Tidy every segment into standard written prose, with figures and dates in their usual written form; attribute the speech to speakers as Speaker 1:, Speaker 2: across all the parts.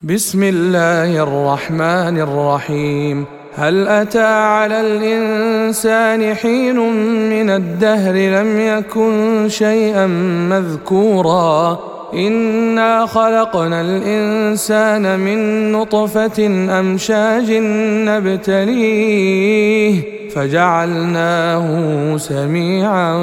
Speaker 1: بسم الله الرحمن الرحيم. هل أتى على الإنسان حين من الدهر لم يكن شيئا مذكورا إنا خلقنا الإنسان من نطفة أمشاج نبتليه فجعلناه سميعا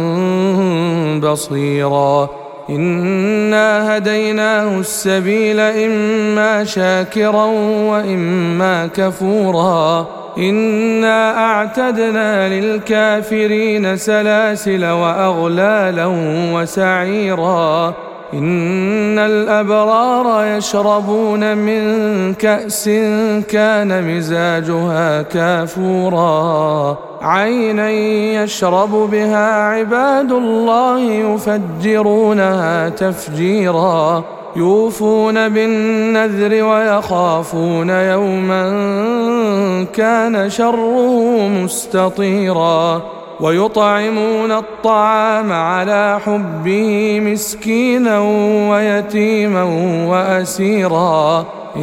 Speaker 1: بصيرا إنا هديناه السبيل إما شاكرا وإما كفورا إنا أعتدنا للكافرين سلاسل وأغلالا وسعيرا إن الأبرار يشربون من كأس كان مزاجها كافورا عينا يشرب بها عباد الله يفجرونها تفجيرا يوفون بالنذر ويخافون يوما كان شره مستطيرا ويطعمون الطعام على حبه مسكينا ويتيما وأسيرا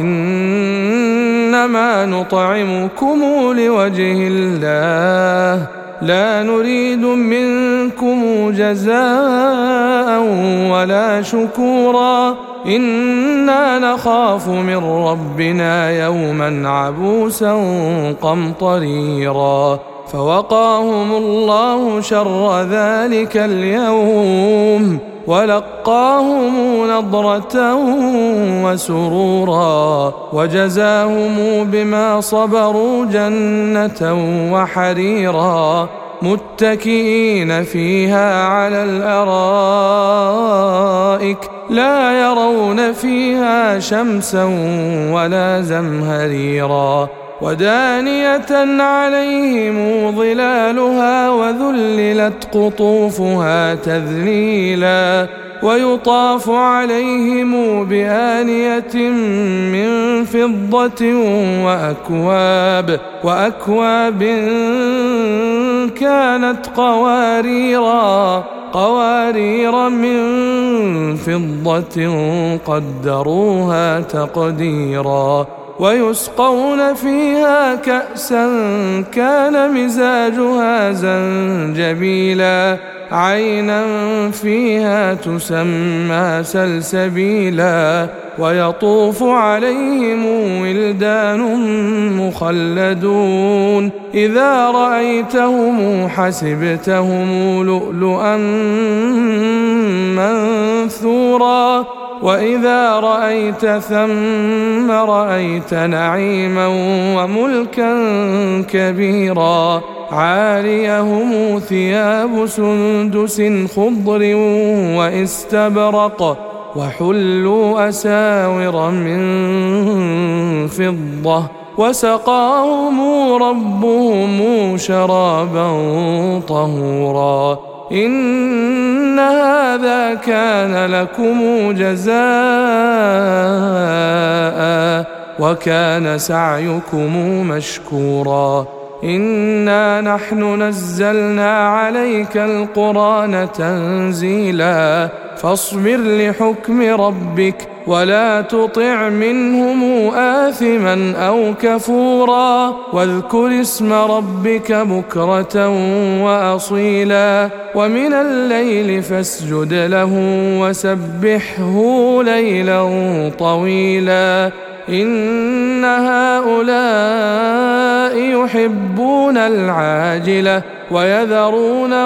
Speaker 1: إنما نطعمكم لوجه الله لا نريد منكم جزاء ولا شكورا إنا نخاف من ربنا يوما عبوسا قمطريرا فوقاهم الله شر ذلك اليوم ولقاهم نضرة وسرورا وجزاهم بما صبروا جنة وحريرا متكئين فيها على الأرائك لا يرون فيها شمسا ولا زمهريرا ودانية عليهم ظلالها وذللت قطوفها تذليلا ويطاف عليهم بآنية من فضة وأكواب كانت قوارير من فضة قدروها تقديرا ويسقون فيها كأسا كان مزاجها زنجبيلا عينا فيها تسمى سلسبيلا ويطوف عليهم ولدان مخلدون إذا رأيتهم حسبتهم لؤلؤا منثورا وإذا رأيت ثم رأيت نعيما وملكا كبيرا عاليهم ثياب سندس خضر واستبرق وحلوا أساور من فضة وسقاهم ربهم شرابا طهورا إن هذا كان لكم جزاء وكان سعيكم مشكورا إنا نحن نزلنا عليك القرآن تنزيلا فاصبر لحكم ربك ولا تطع منهم آثما أو كفورا واذكر اسم ربك بكرة وأصيلا ومن الليل فاسجد له وسبحه ليلا طويلا إن هؤلاء يحبون العاجلة ويذرون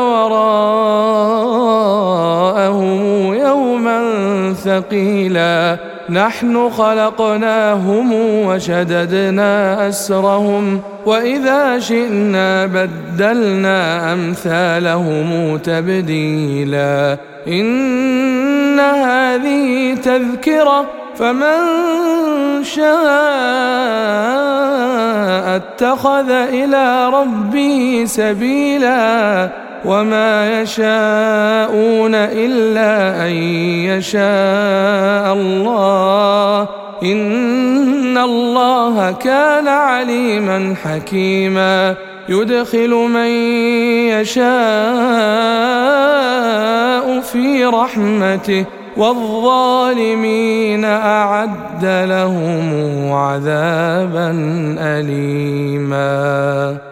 Speaker 1: وراءهم يوما ثقيلا نحن خلقناهم وشددنا أسرهم وإذا شئنا بدلنا أمثالهم تبديلا إن هذه تذكرة فمن شاء اتخذ إلى ربه سبيلا وما يشاءون إلا أن يشاء الله إن الله كان عليما حكيما يدخل من يشاء في رحمته والظالمين أعد لهم عذابا أليما.